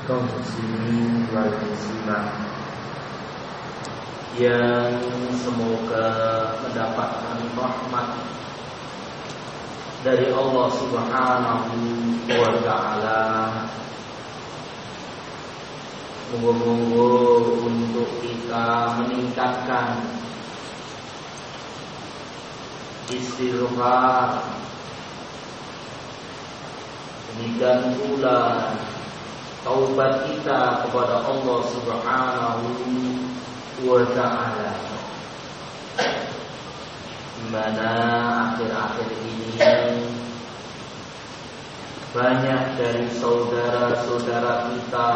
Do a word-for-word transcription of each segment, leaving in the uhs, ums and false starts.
kaum muslimin wal muslimat yang semoga mendapatkan rahmat dari Allah Subhanahu wa ta'ala. Monggo-monggo untuk kita meningkatkan istighfar, demikian pula taubat kita kepada Allah Subhanahu wa ta'ala, di mana akhir-akhir ini banyak dari saudara-saudara kita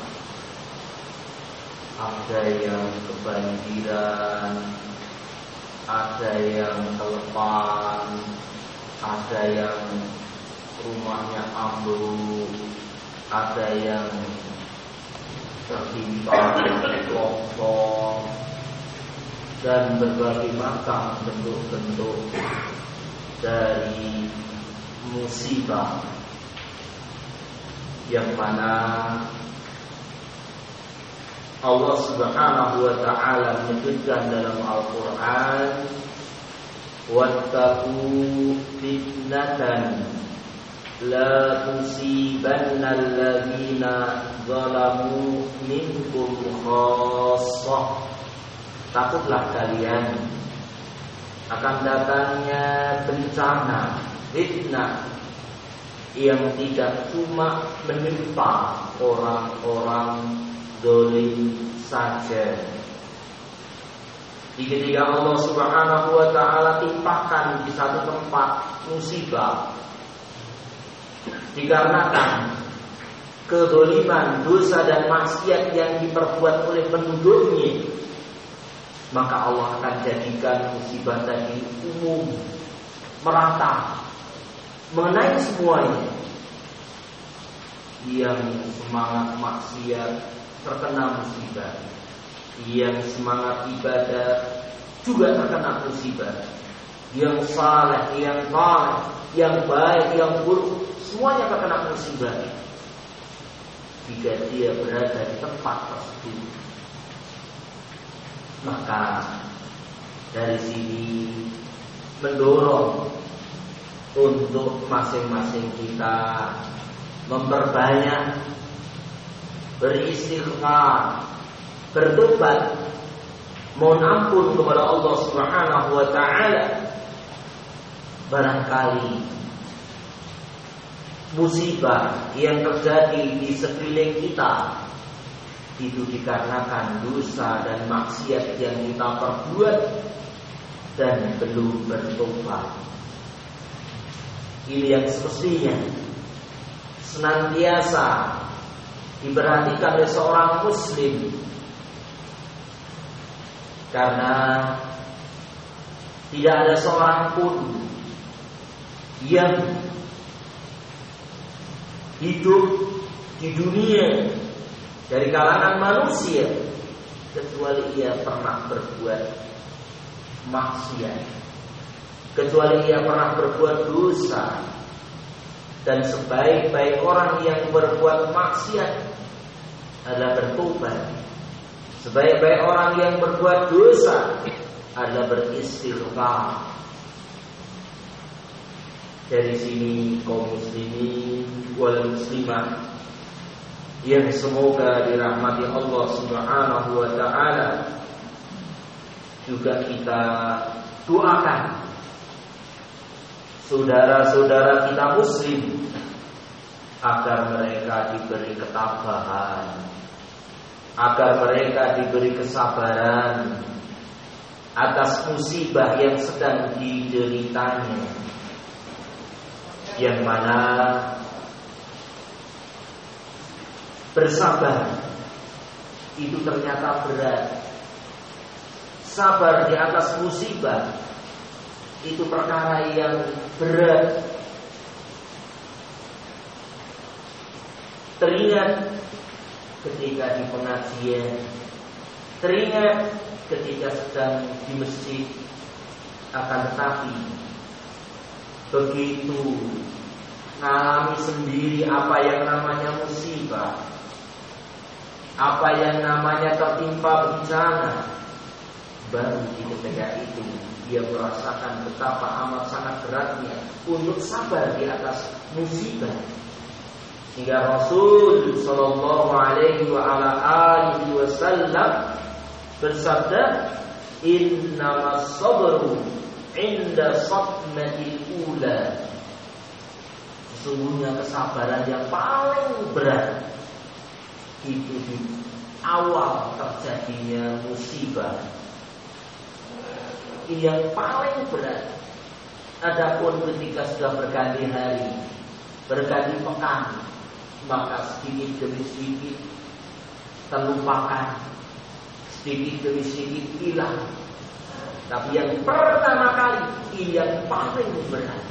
ada yang kebanjiran, ada yang kelepan, ada yang rumahnya ambruk, ada yang tertimpa longsor, dan berbagai macam bentuk-bentuk dari musibah yang mana Allah Subhanahu wa ta'ala menyebutkan dalam Al-Quran, wattaqu fitnatan la tusibanna alladhina zalamu minkum khassah. Takutlah kalian akan datangnya bencana, fitnah yang tidak cuma menimpa orang-orang zalim saja. Ketika Allah Subhanahu wa ta'ala timpakan di satu tempat musibah dikarenakan kezaliman, dosa dan maksiat yang diperbuat oleh penduduknya, maka Allah akan jadikan musibah tadi umum, merata, mengenai semuanya. Yang semangat maksiat terkena musibah, yang semangat ibadah juga terkena musibah, yang saleh, yang saleh, yang baik, yang buruk, semuanya terkena musibah jika dia berada di tempat tersebut. Maka dari sini mendorong untuk masing-masing kita memperbanyak beristighfar, bertobat, mohon ampun kepada Allah Subhanahu wa ta'ala. Barangkali musibah yang terjadi di sekeliling kita itu dikarenakan dosa dan maksiat yang kita perbuat dan belum bertobat. Ini yang semestinya senantiasa diperhatikan oleh seorang muslim, karena tidak ada seorang pun yang hidup di dunia dari kalangan manusia kecuali ia pernah berbuat maksiat, kecuali ia pernah berbuat dosa. Dan sebaik-baik orang yang berbuat maksiat adalah bertobat. Sebaik-baik orang yang berbuat dosa adalah beristighfar. Dari sini kaum muslimin wal muslimat yang semoga dirahmati Allah Subhanahu wa ta'ala, juga kita doakan saudara-saudara kita muslim agar mereka diberi ketabahan, agar mereka diberi kesabaran atas musibah yang sedang dideritanya, yang mana bersabar itu ternyata berat. Sabar di atas musibah itu perkara yang berat. Teringat ketika di pengajian, teringat ketika sedang di masjid, akan tetapi begitu mengalami sendiri apa yang namanya musibah, apa yang namanya tertimpa bencana, baru di ketika itu dia merasakan betapa amat sangat beratnya untuk sabar di atas musibah. Hingga Rasul Sallallahu Alaihi wa ala alihi Wasallam bersabda, Innamas sabru inda sadmatil ula. Sesungguhnya kesabaran yang paling berat itu di awal terjadinya musibah. Ini yang paling berat. Adapun ketika sudah berganti hari, berganti pekan, maka sedikit demi sedikit terlupakan, sedikit demi sedikit hilang. Tapi yang pertama kali ini yang paling berat.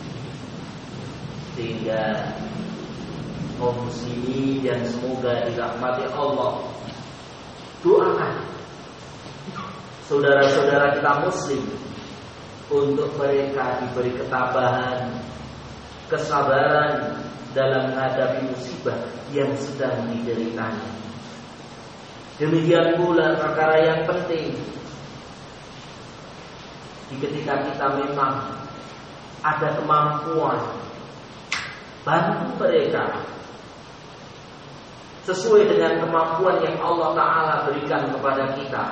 Sehingga kaum muslimin yang semoga dirahmati Allah, doakan saudara-saudara kita muslim untuk mereka diberi ketabahan, kesabaran dalam menghadapi musibah yang sedang dideritanya. Demikian pula perkara yang penting, ketika kita memang ada kemampuan, bantu mereka sesuai dengan kemampuan yang Allah Ta'ala berikan kepada kita.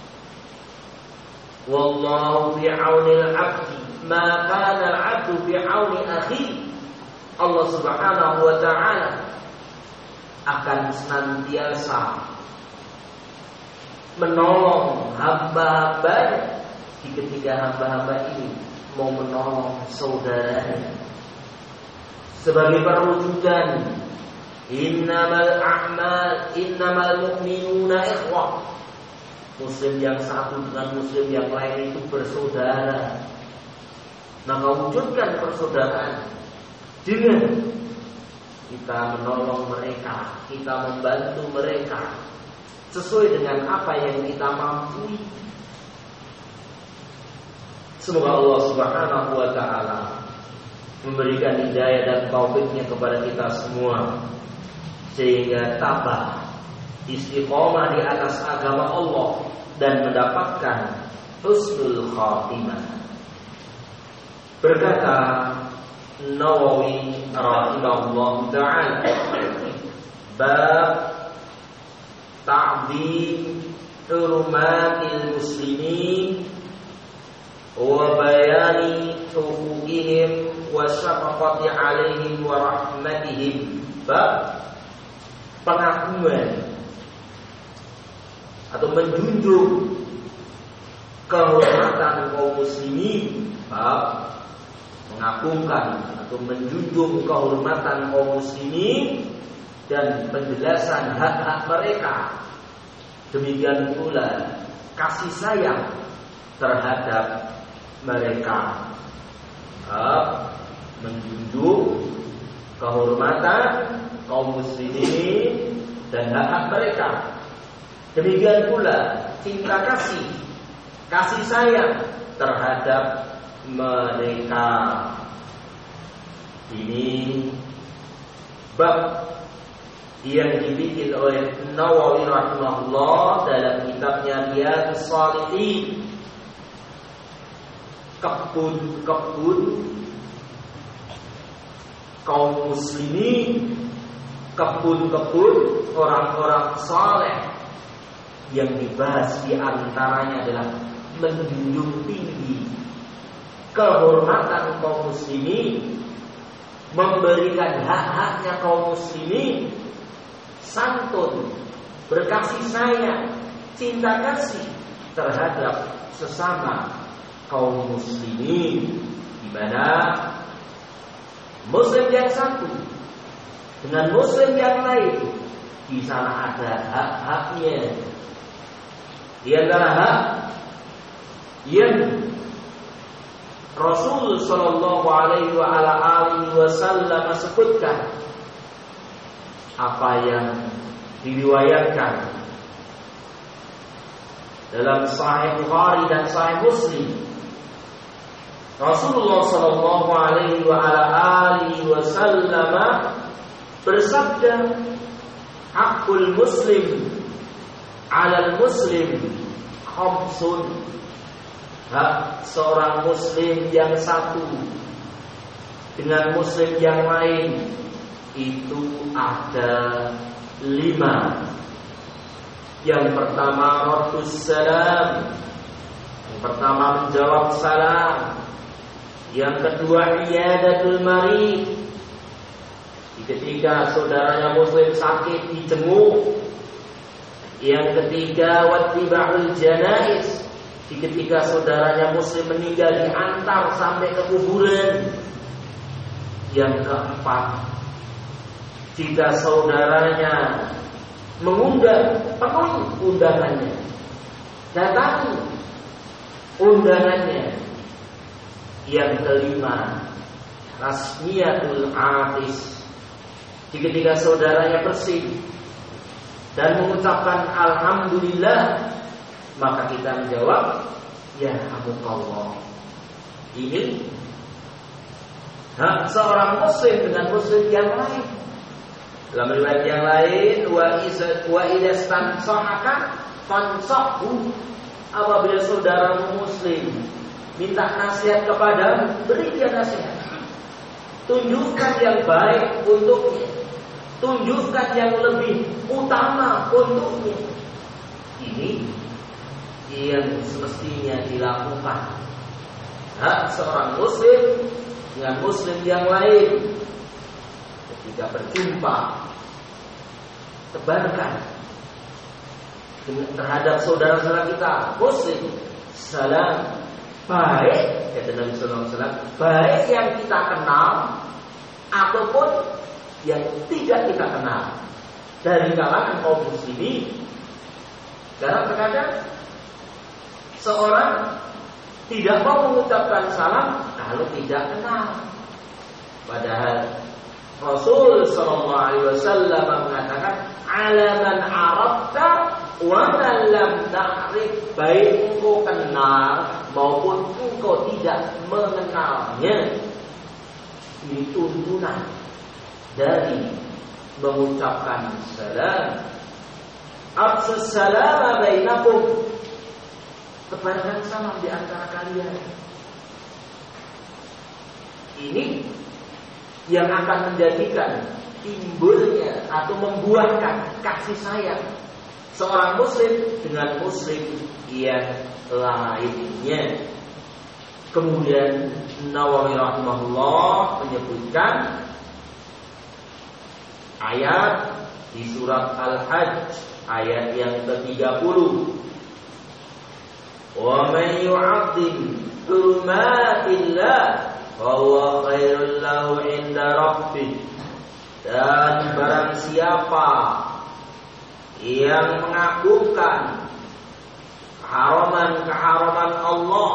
Wallahu bi'aunil 'abdi ma kana al-'abdu bi'auni akhi. Allah Subhanahu wa Ta'ala akan senantiasa menolong hamba-hambanya ketika hamba-hamba ini mau menolong saudaranya. Sebagai perwujudan innamal a'mal innamal mu'minuna ikhwah. Muslim yang satu dengan muslim yang lain itu bersaudara. Maka wujudkan persaudaraan dengan kita menolong mereka, kita membantu mereka sesuai dengan apa yang kita mampu. Semoga Allah Subhanahu wa Ta'ala memberikan hidayah dan taufiknya kepada kita semua, sehingga tabah istiqomah di atas agama Allah dan mendapatkan husnul khatimah. Berkata Nawawi rahimahullah ta'ala, bab ta'zim hurumatil muslimin wa bayani huquqihim wa syafaqati alaihim wa rahmatihim. Bab pengakuan atau menjunjung kehormatan kaum muslimin. Bab mengagungkan atau menjunjung kehormatan kaum muslimin dan penjelasan hak-hak mereka. Demikian pula kasih sayang terhadap mereka. Bab menjunjung kehormatan kaum muslimin dan hak-hak mereka. Demikian pula cinta kasih, kasih sayang terhadap mereka. Ini bab yang dibikin oleh Nawawi rahimahullah dalam kitabnya Riyadhus Shalihin. Kebun-kebun kaum muslimin, kebun-kebun orang-orang saleh. Yang dibahas di antaranya adalah menjunjung tinggi kehormatan kaum muslimin, memberikan hak-haknya kaum muslimin, santun, berkasih sayang, cinta kasih terhadap sesama kaum muslimin, di mana muslim yang satu dengan muslim yang lain di sana ada hak-haknya. Di antara hak yang Rasul Sallallahu Alaihi wa ala alihi Wasallam sebutkan, apa yang diriwayatkan dalam Sahih Bukhari dan Sahih Muslim. Rasulullah Sallallahu Alaihi wa ala alihi Wasallam bersabda, hakul muslim 'alal muslim khamsun. Hak seorang muslim yang satu dengan muslim yang lain itu ada lima. Yang pertama raddus salam, yang pertama menjawab salam. Yang kedua iyadatul marid, ketika saudaranya muslim sakit dijenguk. Yang ketiga wattiba'ul janaiz, ketika saudaranya muslim meninggal diantar sampai ke kuburan. Yang keempat, jika saudaranya mengundang, penuhi undangannya, datangi undangannya. Yang kelima, rasmiyatul atis, ketika saudaranya bersih dan mengucapkan alhamdulillah, maka kita menjawab ya hamukallah. Ini hak seorang muslim dengan muslim yang lain. Dalam riwayat yang lain, wa iza wa idastan sahaka fansahu, apabila saudara muslim minta nasihat kepadamu, beri dia nasihat. Tunjukkan yang baik untuknya, tunjukkan yang lebih utama untuknya. Ini yang semestinya dilakukan hak seorang muslim dengan muslim yang lain. Ketika berjumpa, tebarkan terhadap saudara-saudara kita muslim salam baik, kata Nabi sallallahu alaihi wasallam, baik yang kita kenal ataupun yang tidak kita kenal dari kalangan kaum muslimin. Karena terkadang seorang tidak mau mengucapkan salam kalau tidak kenal. Padahal Rasul sallallahu alaihi wasallam mengatakan, "Alaman arafta wa man lam ta'rif." Baik engkau kenal maupun engkau tidak mengenalnya. Ini tuntunan dari mengucapkan salam. Afsus salama bainakum, tebarkan salam di antara kalian. Ini yang akan menjadikan timbulnya atau membuahkan kasih sayang seorang muslim dengan muslim yang lainnya. Kemudian Nawawi rahimahullah menyebutkan ayat di surat Al-Hajj ayat yang ke tiga puluh. Wa man yu'azzim hurumatillah fahuwa khairul lahu 'inda rabbih. Dan barang siapa yang mengagungkan keharaman-keharaman Allah,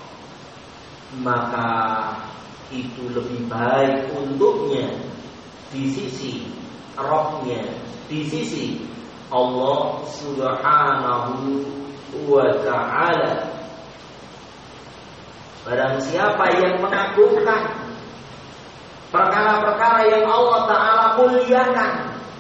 maka itu lebih baik untuknya di sisi Rabbnya, di sisi Allah Subhanahu wa ta'ala. Barang siapa yang mengagungkan perkara-perkara yang Allah Ta'ala muliakan,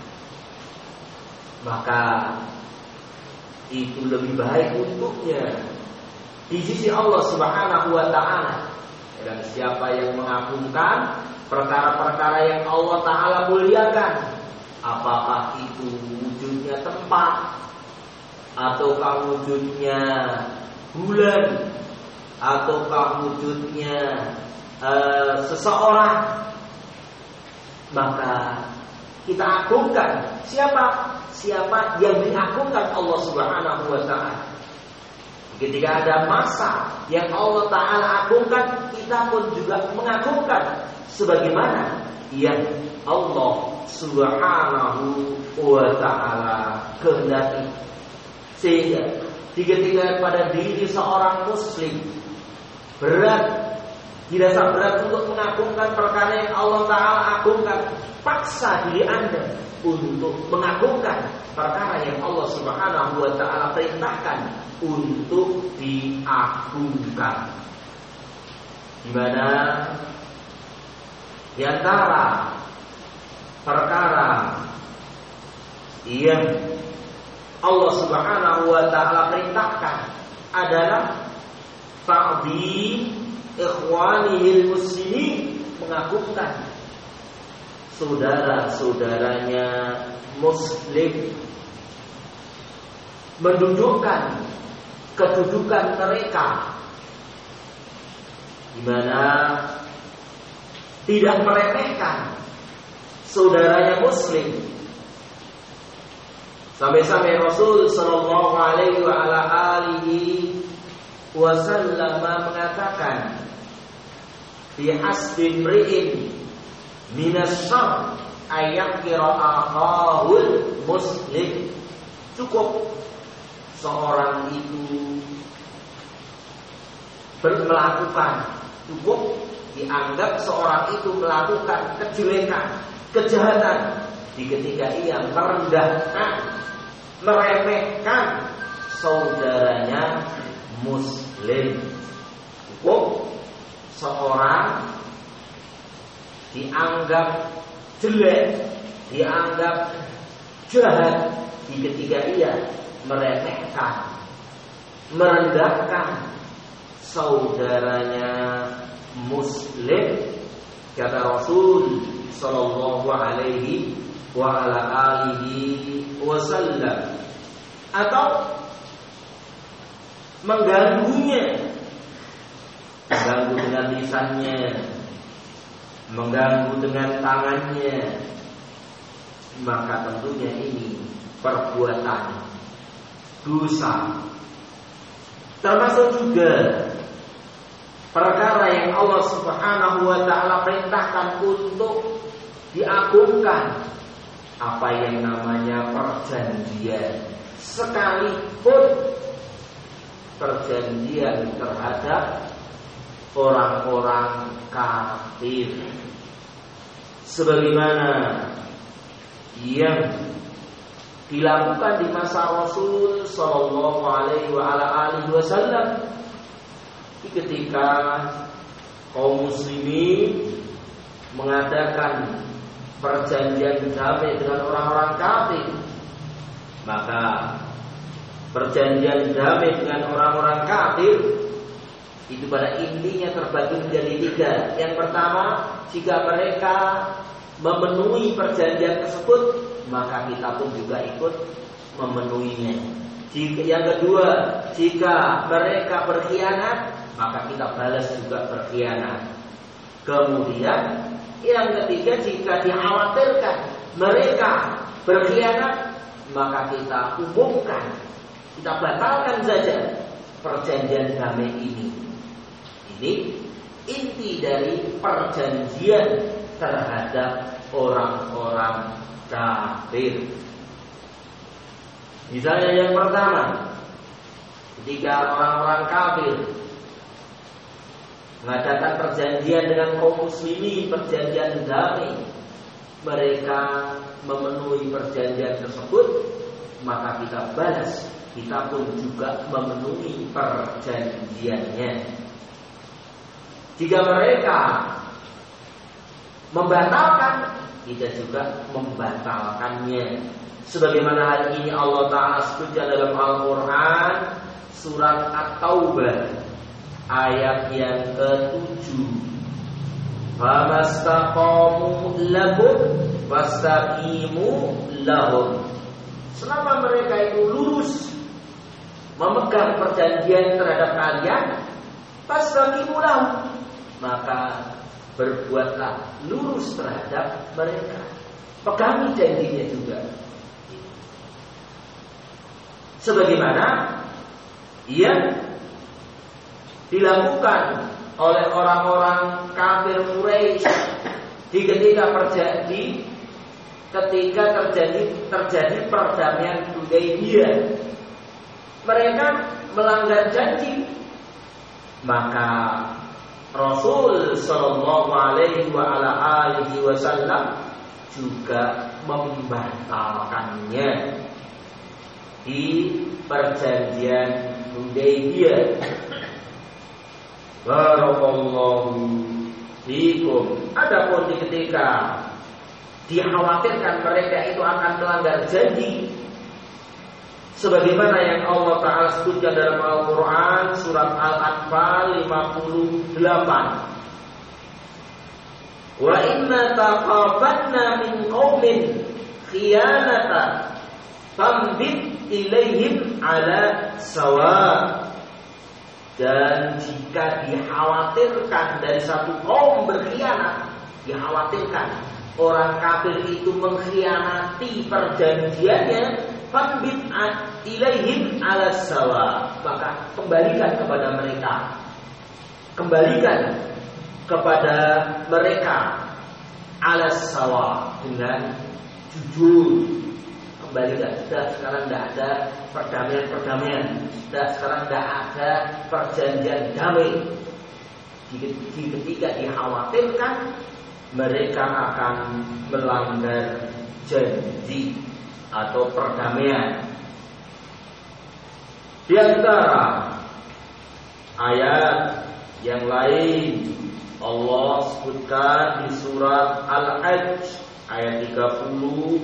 maka itu lebih baik untuknya di sisi Allah Subhanahu wa ta'ala. Dan siapa yang mengagungkan perkara-perkara yang Allah Ta'ala muliakan, apakah itu wujudnya tempat, ataukah wujudnya bulan, ataukah wujudnya uh, seseorang, maka kita agungkan siapa? Siapa yang diagungkan Allah Subhanahu wa ta'ala. Ketika ada masa yang Allah Ta'ala agungkan, kita pun juga mengagungkan sebagaimana yang Allah Subhanahu wa ta'ala kehendaki. Sehingga ketika pada diri seorang muslim berat, dirasa berat untuk mengagungkan perkara yang Allah Ta'ala agungkan, paksa diri Anda untuk mengagungkan perkara yang Allah Subhanahu wa ta'ala perintahkan untuk diagungkan. Di mana di antara perkara yang Allah Subhanahu wa taala perintahkan adalah ta'dhim ikhwanihil muslimin, mengagungkan saudara-saudaranya muslim, mendudukkan kedudukan mereka, di mana tidak meremehkan saudaranya muslim. Sampai-sampai Rasul sallallahu alaihi wa ala alihi wasallam mengatakan, "Fi hasbi imri'in minas syarr ayyakira akhahul muslim." Cukup seorang itu melakukan, cukup dianggap seorang itu melakukan kejelekan, kejahatan di ketika ia merendahkan, meremehkan saudaranya muslim. Cukup seorang dianggap jelek, dianggap jahat di ketika ia meremehkan, merendahkan saudaranya muslim. Kata Rasul sallallahu alaihi wa ala alihi wasallam, atau mengganggunya, mengganggu dengan lisannya, mengganggu dengan tangannya, maka tentunya ini perbuatan dosa. Termasuk juga perkara yang Allah Subhanahu wa taala perintahkan untuk diagungkan, apa yang namanya perjanjian, sekalipun perjanjian terhadap orang-orang kafir, sebagaimana yang dilakukan di masa Rasul sallallahu alaihi wa ala alihi wasallam ketika kaum muslimin mengadakan perjanjian damai dengan orang-orang kafir. Maka perjanjian damai dengan orang-orang kafir itu pada intinya terbagi menjadi tiga. Yang pertama, jika mereka memenuhi perjanjian tersebut, maka kita pun juga ikut memenuhinya. Jika, yang kedua, jika mereka berkhianat, maka kita balas juga berkhianat. Kemudian yang ketiga, jika dikhawatirkan mereka berkhianat, maka kita umumkan, kita batalkan saja perjanjian damai ini. Ini inti dari perjanjian terhadap orang-orang kafir. Misalnya yang pertama, ketika orang-orang kafir mengadakan perjanjian dengan kaum muslimin, perjanjian damai, mereka memenuhi perjanjian tersebut, maka kita balas, kita pun juga memenuhi perjanjiannya. Jika mereka membatalkan, kita juga membatalkannya. Sebagaimana hal ini Allah Ta'ala sebutkan dalam Al-Quran surat At-Taubah ayat yang ketujuh. Famastaqamu lahum fastaqimu lahum. Selama mereka itu lurus memegang perjanjian terhadap kalian, fastaqimu lahum, maka berbuatlah lurus terhadap mereka, pegangi janjinya juga. Sebagaimana yang dilakukan oleh orang-orang kafir Quraisy di ketika terjadi ketika terjadi terjadi perdamaian Hudaybiyah. Mereka melanggar janji, maka Rasul sallallahu alaihi wa ala alihi wasallam juga membatalkannya di perjanjian Hudaybiyah. Barakallahu fikum. Adapun di ketika dikhawatirkan mereka itu akan melanggar janji, sebagaimana yang Allah Ta'ala sebutkan dalam Al-Quran surat Al-Anfal lima puluh delapan. Wa inna taqafanna min qaumin khiyanatan fambit ilaihim ala sawa. Dan jika dikhawatirkan dari satu kaum berkhianat, dikhawatirkan orang kafir itu mengkhianati perjanjiannya, fambit ilaihim ala sawa, maka kembalikan kepada mereka, kembalikan kepada mereka ala sawa, dengan jujur. Kembalikan, sudah sekarang tidak ada perdamaian-perdamaian, sudah sekarang tidak ada perjanjian damai. Ketika dikhawatirkan mereka akan melanggar janji atau perdamaian. Di antara ayat yang lain Allah sebutkan di surat Al-Hajj ayat tiga puluh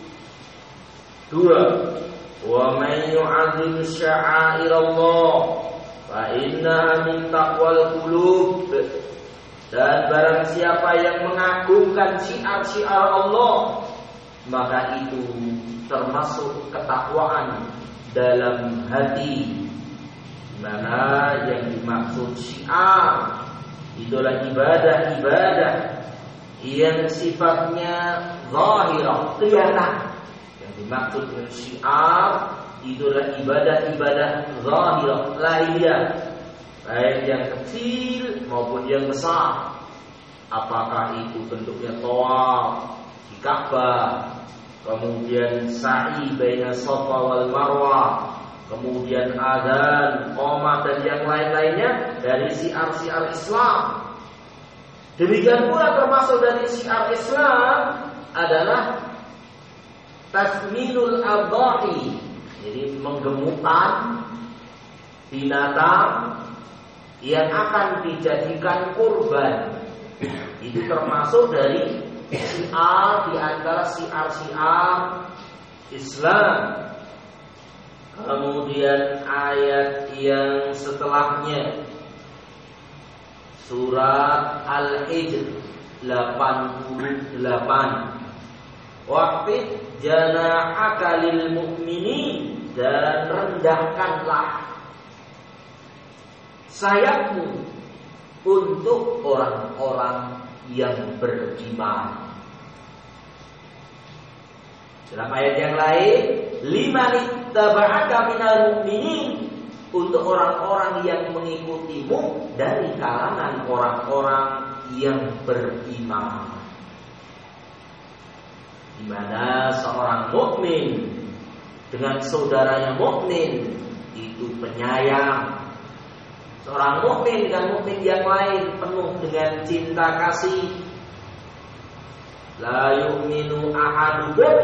dua, wa man yu'azzim sya'airallah fa innaha min taqwal qulub. Dan barang siapa yang mengagungkan syiar-syiar Allah, maka itu termasuk ketakwaan dalam hati. Mana yang dimaksud syiar itulah ibadah-ibadah yang sifatnya zahirah, kelihatan. Dimaksud dengan syiar itulah ibadah-ibadah zahirah, lahiriah, baik yang kecil maupun yang besar. Apakah itu bentuknya tawaf di Ka'bah, kemudian sa'i baina Safa wal Marwah, kemudian adzan, qomat dan yang lain-lainnya dari syiar-syiar Islam. Demikian pula termasuk dari syiar Islam adalah tasminul adhahi, jadi menggemukkan binatang yang akan dijadikan kurban. Itu termasuk dari syiar, di antara syiar-syiar Islam. Kemudian ayat yang setelahnya surat Al-Hijr delapan puluh delapan, waqfid janahaka lil mu'minin, dan rendahkanlah sayapmu untuk orang-orang yang beriman. Dalam ayat yang lain, liman ittaba'aka minal mu'minin, untuk orang-orang yang mengikutimu dari kalangan orang-orang yang beriman. Di mana seorang mukmin dengan saudaranya mukmin itu penyayang. Seorang mukmin dengan mukmin yang lain penuh dengan cinta kasih. La yu'minu ahadukum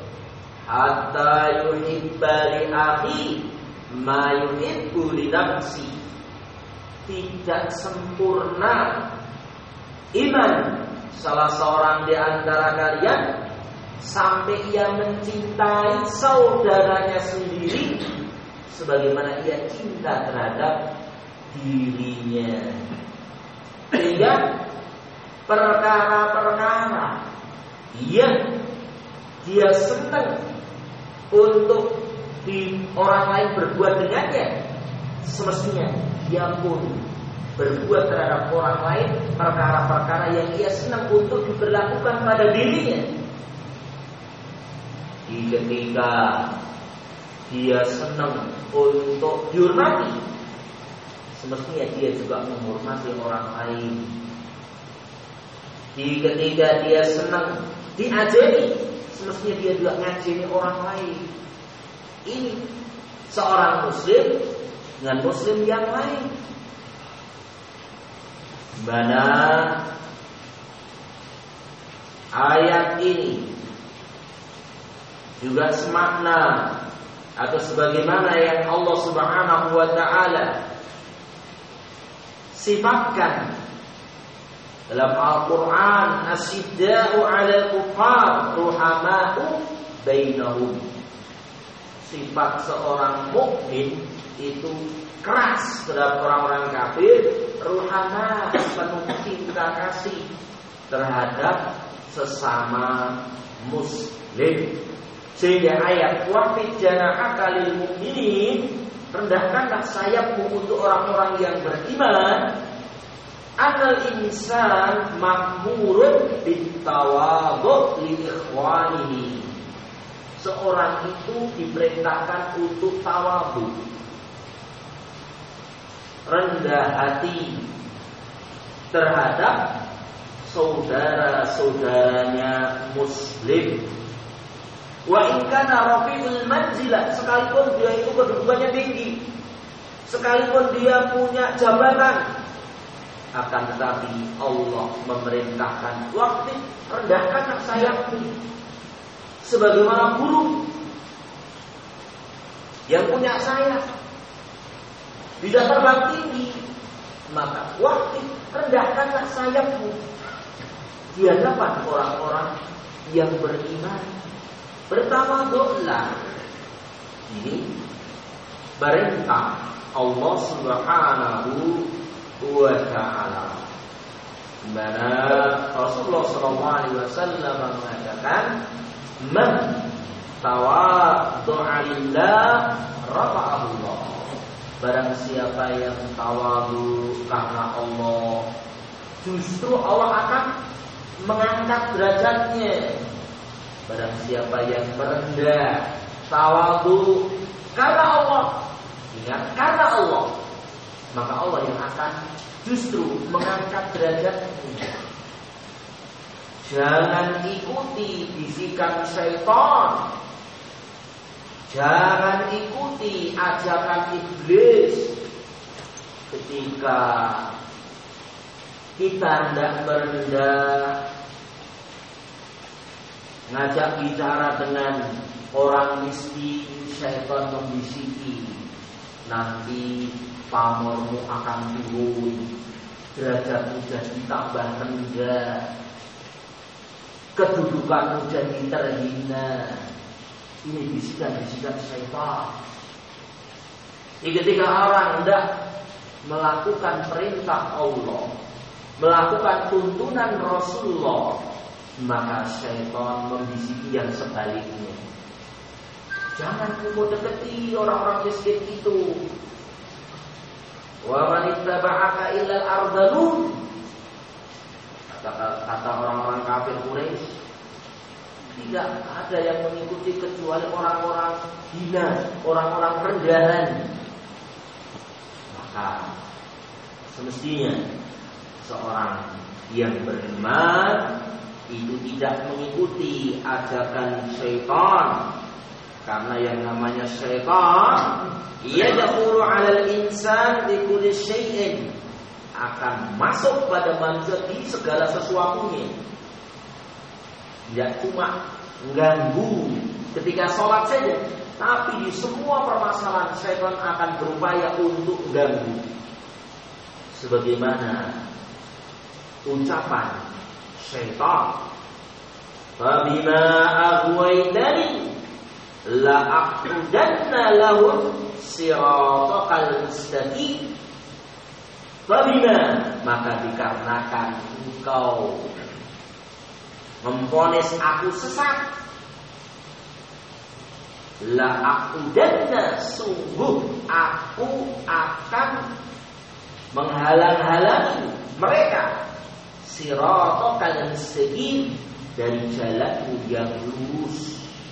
hatta yuhibba li akhi ma yuhibbu li nafsi. Tidak sempurna iman salah seorang di antara kalian sampai ia mencintai saudaranya sendiri sebagaimana ia cinta terhadap dirinya. Sehingga perkara-perkara yang dia senang untuk di orang lain berbuat dengannya, semestinya dia pun berbuat terhadap orang lain perkara-perkara yang ia senang untuk diberlakukan pada dirinya. Ketika dia senang untuk dihormati, semestinya dia juga menghormati orang lain. Ketika dia senang diajari, semestinya dia juga ngajari orang lain. Ini seorang muslim dengan muslim yang lain. Mana ayat ini juga semakna atau sebagaimana yang Allah Subhanahu wa taala sifatkan Dalam Al-Quran, Asyidda'u 'alal kuffar ruhama'u bainahum. Sifat seorang mukmin itu keras terhadap orang-orang kafir, ruhama, penuh cinta kasih terhadap sesama muslim. Sehingga ayat wafid janahaka lil mu'minin, rendahkanlah sayapmu untuk orang-orang yang beriman. Anal insan makmurun bitawadhu li ikhwanihi. Seorang itu diperintahkan untuk tawadhu, rendah hati terhadap saudara-saudaranya muslim. Wa in kana rafi'ul manzilah, sekalipun dia itu kedudukannya tinggi, sekalipun dia punya jabatan, akan tetapi Allah memerintahkan waktu rendahkanlah sayapmu. Sebagaimana burung yang punya sayap bisa terbang tinggi, maka waktu rendahkanlah sayapmu di hadapan orang-orang yang beriman. Bertawadhu'lah. Ini perintah Allah Subhanahu wa ta'ala. Mana Rasulullah sallallahu alaihi wasallam mengatakan, "Man tawadhu'a lillah rafa'ahu Allah." Barang siapa yang tawadhu karena Allah, justru Allah akan mengangkat derajatnya. Barang siapa yang merendah tawadhu karena Allah, ingat karena Allah, maka Allah yang akan justru mengangkat derajatnya. Jangan ikuti bisikan syaitan, jangan ikuti ajakan iblis ketika kita hendak merendah, ngajak bicara dengan orang miskin. Syaitan membisiki, nanti pamormu akan turun, derajatmu jadi tambah rendah, kedudukanmu jadi terhina. Ini bisikan-bisikan syaitan. Jadi ketika orang hendak melakukan perintah Allah, melakukan tuntunan Rasulullah, maka syaitan membisiki yang sebaliknya. Jangan kamu deketi orang-orang miskin itu. Wa man ittaba'aka illal ardalun. Kata, kata orang-orang kafir Quraisy, tidak ada yang mengikuti kecuali orang-orang hina, orang-orang rendahan. Maka semestinya seorang yang beriman itu tidak mengikuti ajakan syaitan, karena yang namanya syaitan yadkhulu 'alal insan bi kulli syai'in, akan masuk pada manusia di segala sesuatunya. Tidak cuma mengganggu ketika sholat saja, tapi di semua permasalahan syaitan akan berupaya untuk mengganggu. Sebagaimana ucapan syaitan, "Fabima aghwaytani la aqudanna lahum siratal mustaqim." Fabima, maka dikarenakan engkau memvonis aku sesat, la aqudanna, sungguh aku akan menghalang-halangi mereka, siratal mustaqim, dari jalanmu yang lurus.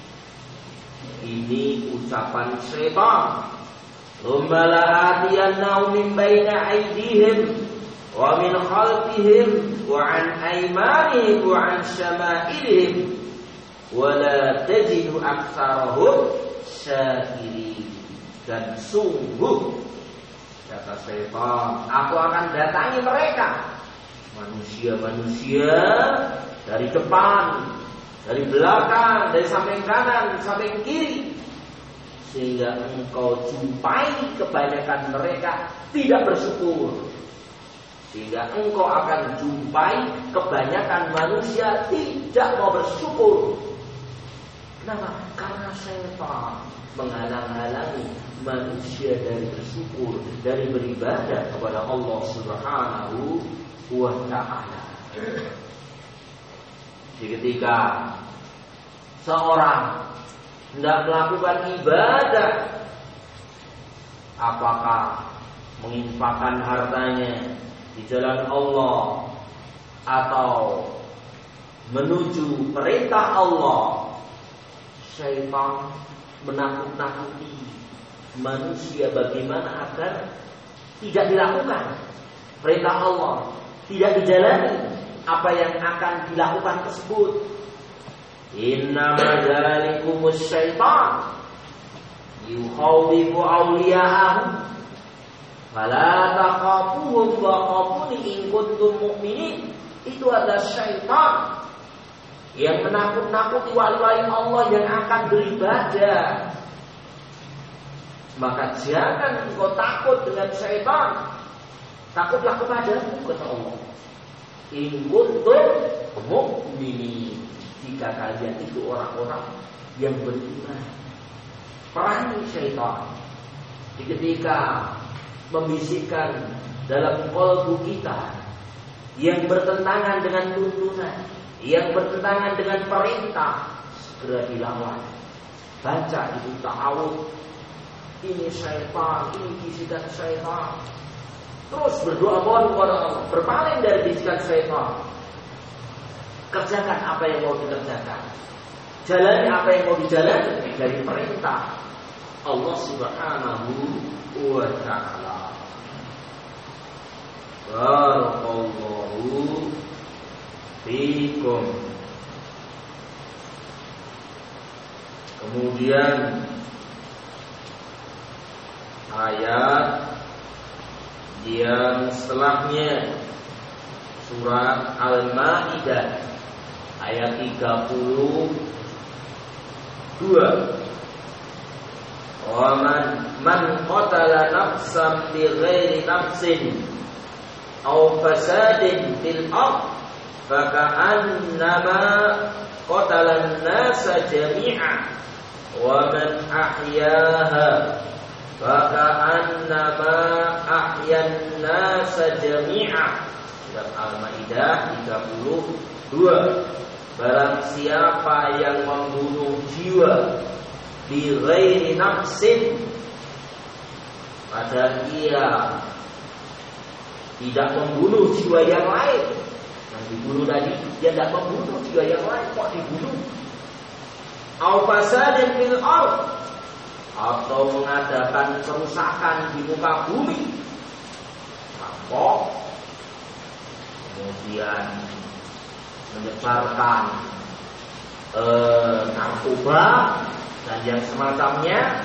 Ini ucapan syaitan. Thumma la'atiyannahum min baina aydihim wa min khalfihim wa an aymanihim wa an syama'ilihim wa la tajidu aktsarahum syakirin. Dan sungguh, kata syaitan, aku akan datangi mereka, manusia-manusia, dari depan, dari belakang, dari samping kanan, samping kiri, sehingga engkau jumpai kebanyakan mereka tidak bersyukur. Sehingga engkau akan jumpai kebanyakan manusia tidak mau bersyukur. Kenapa? Karena syaitan menghalang-halangi manusia dari bersyukur, dari beribadah kepada Allah Subhanahu wa ta'ala. Jadi ketika seorang hendak melakukan ibadah, apakah menginfakkan hartanya di jalan Allah atau menuju perintah Allah, syaitan menakut-nakuti manusia bagaimana agar tidak dilakukan perintah Allah, tidak dijalani apa yang akan dilakukan tersebut. Innama dzalikumus syaitan yukhawwifu awliya'ahu fala taqafuhum wa qafuni in kuntum mu'minin. Itu adalah syaitan yang menakut-nakuti wali-wali Allah yang akan beribadah. Maka jangan engkau takut dengan syaitan, takutlah kepadamu, kata Allah. In kuntum mu'minin, jika kalian itu orang-orang yang beriman. Perangi syaitan ketika membisikkan dalam kalbu kita yang bertentangan dengan tuntunan, yang bertentangan dengan perintah, segera dilawan. Baca itu ta'awudz. Ini syaitan, ini bisikan syaitan. Terus berdoa mohon kepada Allah, berpaling dari bisikan syaitan. Kerjakan apa yang mau dikerjakan, jalani apa yang mau dijalani dari perintah Allah Subhanahu wa ta'ala. Barakallahu fikum. Kemudian ayat yang setelahnya, surat Al-Maidah ayat tiga puluh dua. Wa man man qatala nafsan bi ghairi nafsin aw fasadin fil ardh faka'annama qatala an-nasa jami'an wa man ahyaha faka'annama ahyan nasa jami'an. Surat Al-Maidah tiga puluh dua. Barang siapa yang membunuh jiwa bi ghairi nafsin, padahal ia tidak membunuh jiwa yang lain. Yang dibunuh tadi dia tidak membunuh jiwa yang lain, kok dibunuh? Au fasadin fil ardh, atau mengadakan kerusakan di muka bumi, rampok, kemudian menyebarkan eh, narkoba dan yang semacamnya,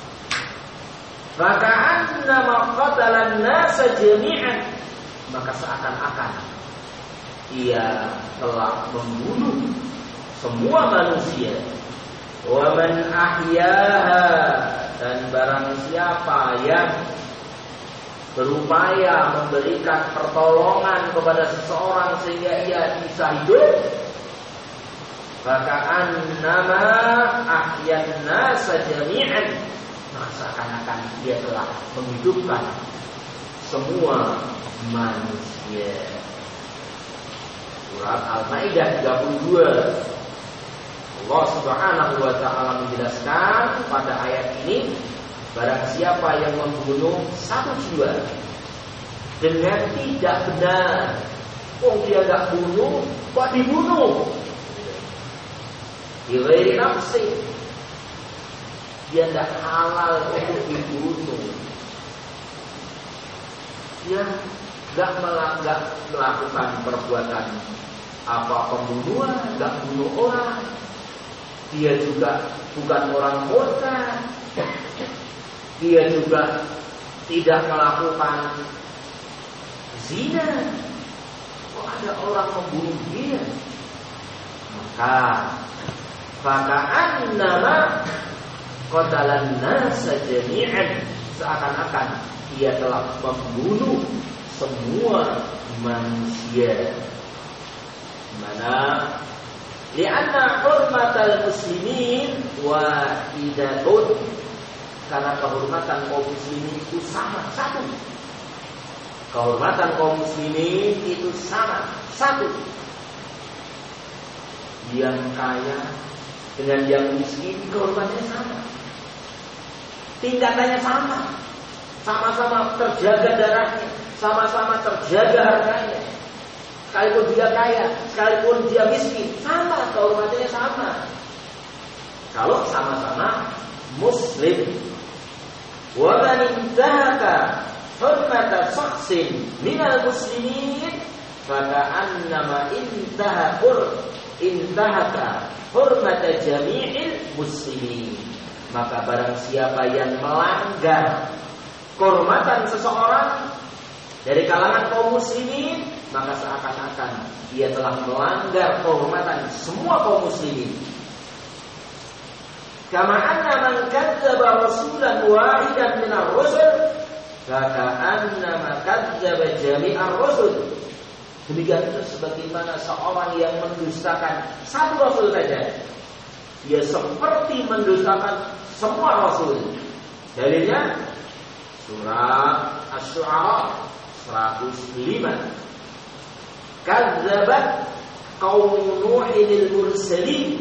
faka'annama qatalan nasa jami'an, maka seakan-akan ia telah membunuh semua manusia. Wa man ahyaha, dan barang siapa yang berupaya memberikan pertolongan kepada seseorang sehingga ia bisa hidup, faka'annama ahyan nasa jami'an, maka seakan-akan dia telah menghidupkan semua manusia. Surat Al-Maidah tiga puluh dua. Allah Subhanahu wa ta'ala menjelaskan pada ayat ini, barang siapa yang membunuh satu jiwa dengan tidak benar, oh dia gak bunuh, kok dibunuh? Di ghairi nafsi, dia tidak halal untuk dibunuh. Dia gak melakukan perbuatan apa pembunuhan, gak bunuh orang. Dia juga bukan orang murtad. Dia juga tidak melakukan zina. Kok ada orang membunuh dia? Maka faka'annama qatalan nasa jami'an, seakan-akan dia telah membunuh semua manusia. Mana li'anna hurmatal muslimin wahidatun, karena kehormatan kaum muslimin itu sama, satu. Kehormatan kaum muslimin itu sama, satu. Yang kaya dengan yang miskin kehormatannya sama, tingkatannya sama, sama-sama terjaga darahnya, sama-sama terjaga harganya. Sekalipun dia kaya, sekalipun dia miskin, sama, kehormatannya sama. Kalau sama-sama muslim. Wa man intahaka hurmata shakhsin minal muslimin faka'annama intahaqur intahaka hurmata jami'il muslimin. Maka barang siapa yang melanggar kehormatan seseorang dari kalangan kaum muslimin, maka seakan-akan dia telah melanggar kehormatan semua kaum muslimin. Kama anna man kadzdzaba rasulan wahidan minar rusul faka'anna ma kadzdzaba jami'ar rusul. Demikian itu sebagaimana seorang yang mendustakan satu rasul saja, dia seperti mendustakan semua rasul. Dalilnya surat Asy-Syu'ara seratus lima. Kadzabat qaum Nuhil mursalin.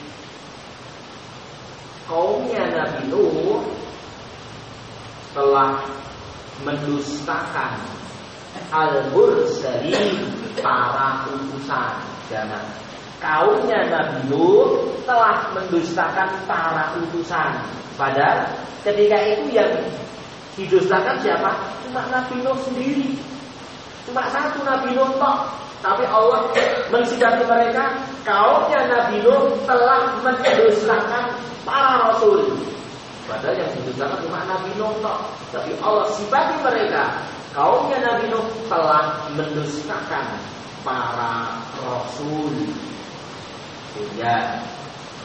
Kaumnya Nabi Nuh telah mendustakan al-mursalin, para utusan. Jangan. Kaumnya Nabi Nuh telah mendustakan para utusan. Padahal ketika itu yang didustakan siapa? Cuma Nabi Nuh sendiri. Cuma satu Nabi Nuh tok. Tapi Allah mensifati mereka, kaumnya Nabi Nuh telah mendustakan para rasul. Padahal yang didustakan cuma Nabi Nuh tok. Tapi Allah sifati mereka, kaumnya Nabi Nuh telah mendustakan para rasul. Sehingga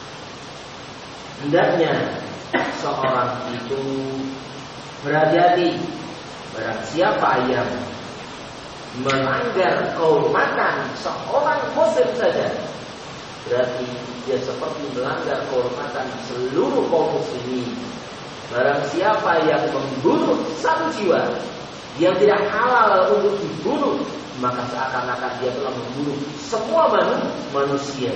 hendaknya seorang itu berhati-hati. Barang siapa yang melanggar kehormatan seorang muslim saja, berarti dia seperti melanggar kehormatan seluruh kaum muslimin. Barang siapa yang membunuh satu jiwa yang tidak halal untuk dibunuh, maka seakan-akan dia telah membunuh semua manusia.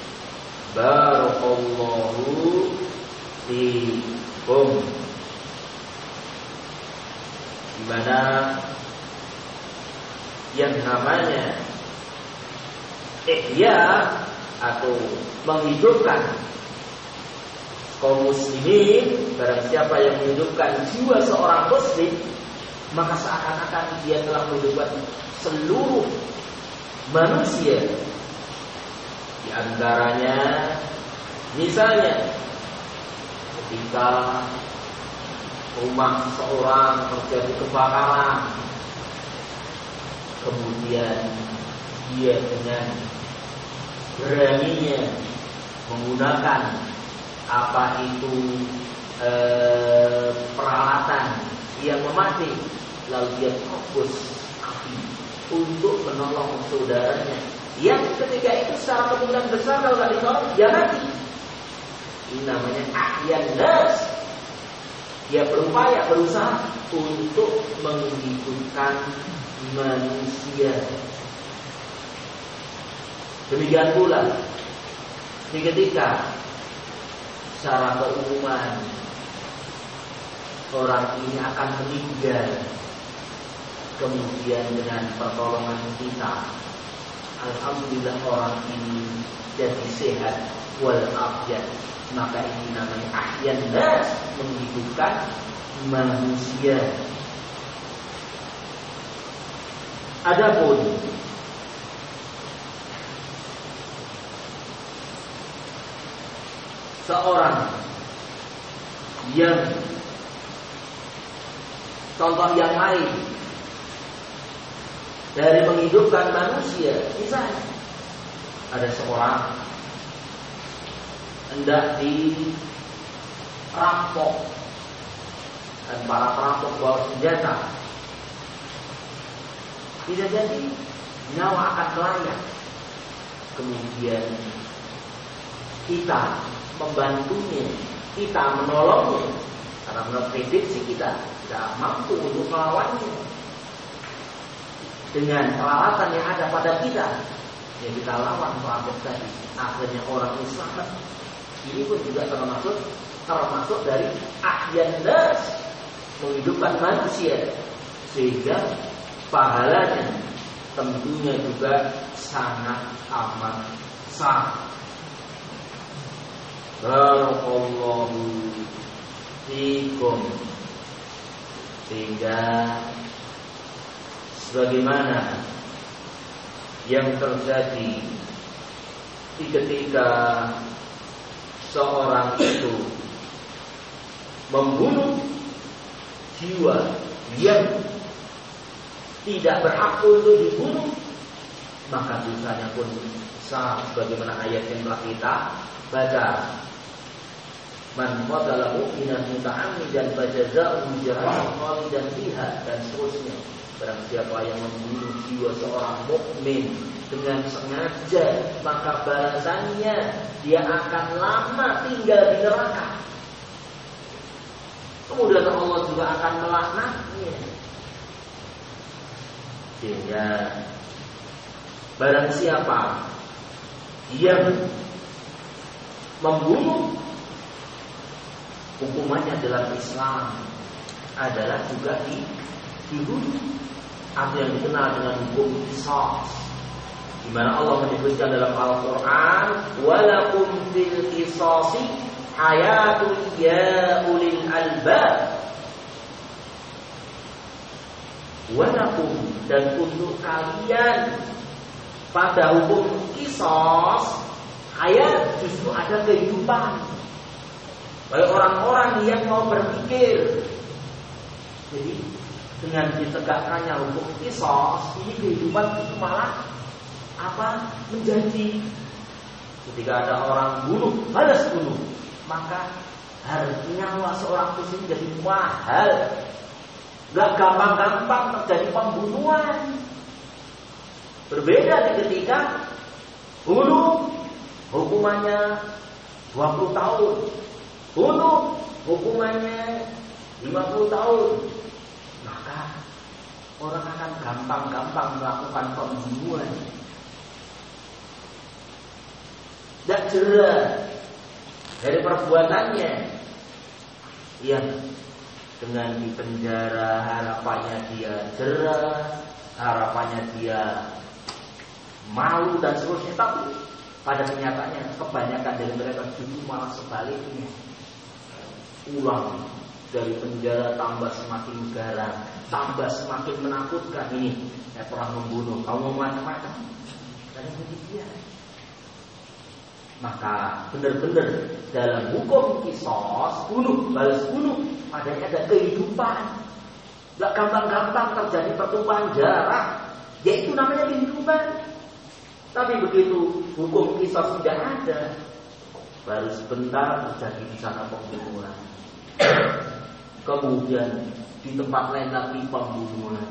Barakallahu fiikum. Di mana yang namanya ihya atau menghidupkan kaum muslimin, barang siapa yang menghidupkan jiwa seorang muslim, maka seakan-akan dia telah menghidupkan seluruh manusia. Di antaranya misalnya ketika rumah seorang terjadi kebakaran, kemudian dia dengan beraninya menggunakan apa itu e, peralatan yang memadai, lalu dia fokus api untuk menolong saudaranya yang ketika itu secara kemungkinan besar kalau tidak ditolong dia mati. Ini namanya ahyan nas. Dia berupaya, berusaha untuk menghidupkan manusia. Demikian pula ketika secara keumuman orang ini akan meninggal, kemudian dengan pertolongan kita, alhamdulillah orang ini jadi sehat walafiat, maka ini namanya ahyan nas, menghidupkan manusia. Adapun seorang yang contoh yang lain dari menghidupkan manusia, misalnya ada seorang hendak dirampok dan para perampok bawa senjata, Bisa jadi nyawa akan melayang. Kemudian kita membantunya, kita menolongnya, karena menurut prediksi kita tidak mampu untuk melawannya dengan peralatan yang ada pada kita. Yang kita lawan perampok tadi, akhirnya orang Islam. Ini pun juga termasuk termasuk dari ahyan nas, menghidupkan manusia, sehingga pahalanya tentunya juga sangat amat besar. Barakallahu fikum. Sehingga sebagaimana yang terjadi ketika seorang itu membunuh jiwa yang tidak berhak untuk dibunuh, maka dosanya pun besar, sebagaimana ayat yang telah kita baca. Man qatala mu'minan muta'ammidan fajazaa'uhu jahannam khalidan fiha, dan seterusnya. Barang siapa yang membunuh jiwa seorang mukmin dengan sengaja, maka balasannya dia akan lama tinggal di neraka. Kemudian Allah juga akan melaknatnya. Sehingga barang siapa yang membunuh, hukumannya dalam Islam adalah juga di, dibunuh, atau yang dikenal dengan hukum qisas, di mana Allah menyebutkan dalam Al-Quran, walakum fil qisasi hayatun ya ulil albab. Walakum, dan untuk kalian pada hukum qisas hayat, justru ada kehidupan bagi orang-orang yang mau berpikir. Jadi dengan ditegakkannya hukum qisas ini, kehidupan itu malah apa menjadi, ketika ada orang bunuh, balas bunuh, maka harga nyawa seorang muslim jadi mahal. Gak gampang-gampang terjadi pembunuhan. Berbeda ketika bunuh hukumannya dua puluh tahun, bunuh hukumannya lima puluh tahun, maka orang akan gampang-gampang melakukan pembunuhan. Dan jera dari perbuatannya, yang dengan dipenjara harapannya dia jera, harapannya dia malu dan seterusnya. Tapi pada kenyataannya kebanyakan dari mereka justru malah sebaliknya, ulang dari penjara tambah semakin garang, tambah semakin menakutkan. Ini saya pernah membunuh, kamu macam-macam, dan demikian. Maka benar-benar dalam hukum qisas, bunuh balas bunuh, padanya ada kehidupan. Gak gampang-gampang terjadi pertumpahan darah, yaitu namanya kehidupan. Tapi begitu hukum qisas tidak ada, baru sebentar terjadi di sana pembunuhan. Kemudian di tempat lain lagi pembunuhan.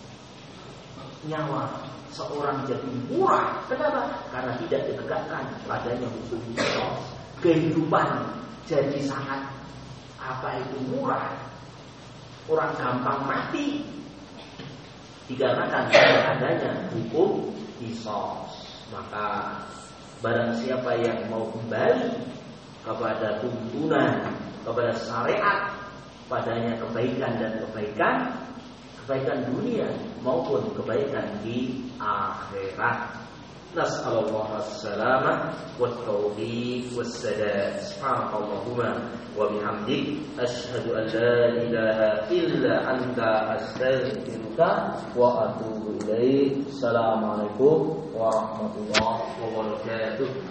Nyawa seorang jadi murah. Kenapa? Karena tidak ditegakkan padanya hukum qisas. Kehidupan jadi sangat apa itu murah. Orang gampang mati dikarenakan adanya hukum qisas. Maka barang siapa yang mau kembali kepada tuntunan, kepada syariat, padanya kebaikan dan kebaikan, kebaikan dunia maupun kebaikan di akhirat. Nas'alullah as-salamah wa taufiq was-sadad. Subhanallahumma wa bihamdik asyhadu an la ilaha illa anta astaghfiruka wa atubu ilaik. Assalamualaikum warahmatullahi wabarakatuh.